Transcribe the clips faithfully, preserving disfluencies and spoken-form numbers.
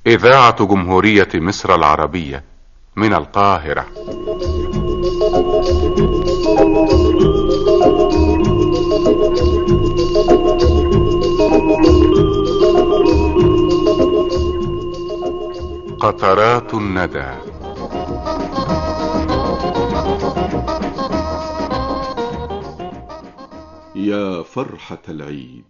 إذاعة جمهورية مصر العربية من القاهرة. قطرات الندى. يا فرحة العيد،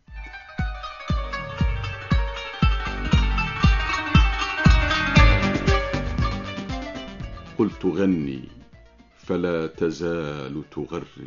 قلت غني فلا تزال تغرد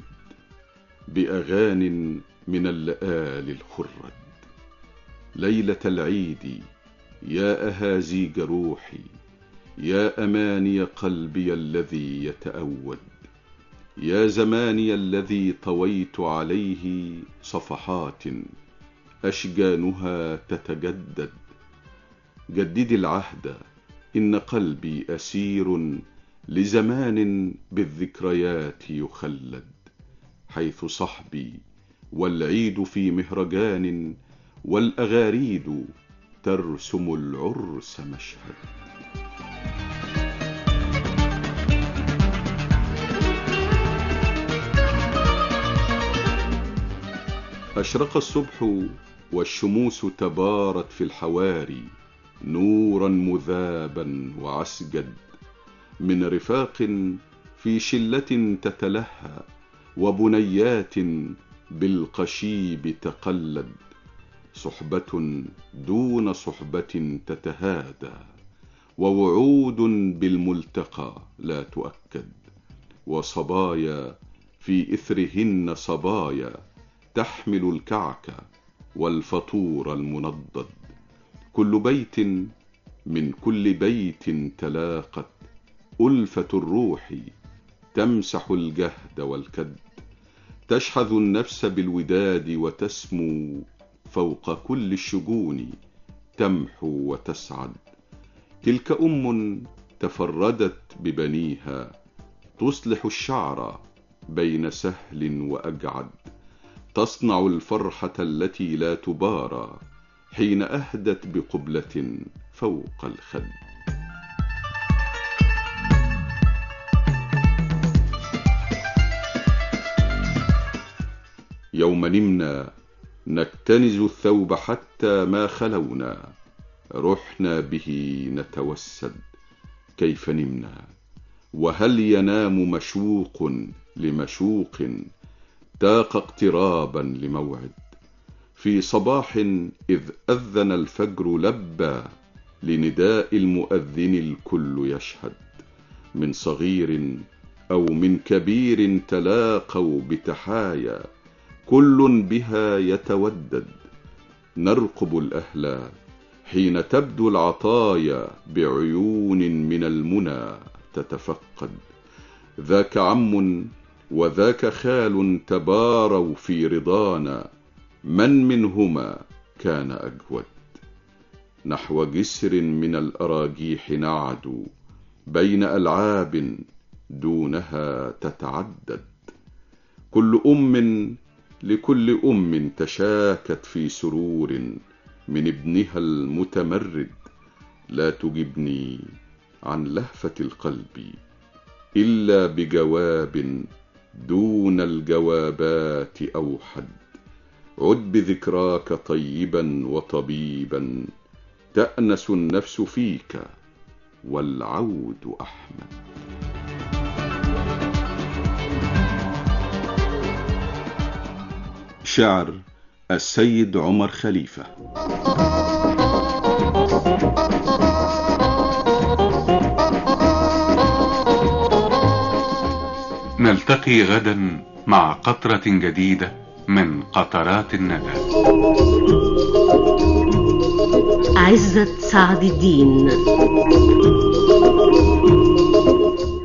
بأغان من اللآل الخرد. ليلة العيد يا أهازيج روحي، يا أماني قلبي الذي يتأود، يا زماني الذي طويت عليه صفحات أشجانها تتجدد. جددي العهد، إن قلبي أسير لزمان بالذكريات يخلد، حيث صحبي والعيد في مهرجان والأغاريد ترسم العرس مشهد. أشرق الصبح والشموس تبارت في الحواري نورا مذابا وعسجد، من رفاق في شلة تتلهى وبنيات بالقشيب تقلد، صحبة دون صحبة تتهادى، ووعود بالملتقى لا تؤكد، وصبايا في إثرهن صبايا تحمل الكعك والفطور المنضد. كل بيت من كل بيت تلاقت ألفة الروح تمسح الجهد والكد، تشحذ النفس بالوداد وتسمو فوق كل الشجون تمحو وتسعد. تلك أم تفردت ببنيها تصلح الشعر بين سهل وأجعد، تصنع الفرحة التي لا تبارى حين أهدت بقبلة فوق الخد. يوم نمنا نكتنز الثوب حتى ما خلونا، رحنا به نتوسد. كيف نمنا وهل ينام مشوق لمشوق تاق اقترابا لموعد؟ في صباح إذ أذن الفجر لبى لنداء المؤذن الكل يشهد، من صغير أو من كبير تلاقوا بتحايا كل بها يتودد. نرقب الأهل حين تبدو العطايا بعيون من المنى تتفقد، ذاك عم وذاك خال تباروا في رضانا، من منهما كان أجود؟ نحو جسر من الأراجيح نعدو بين ألعاب دونها تتعدد. كل أم لكل أم تشاكت في سرور من ابنها المتمرد، لا تجبني عن لهفة القلب إلا بجواب دون الجوابات أوحد. عد بذكراك طيبا وطبيبا تأنس النفس فيك والعود أحمد. شعر السيد عمر خليفة. نلتقي غدا مع قطرة جديدة من قطرات الندى. عزت سعد الدين.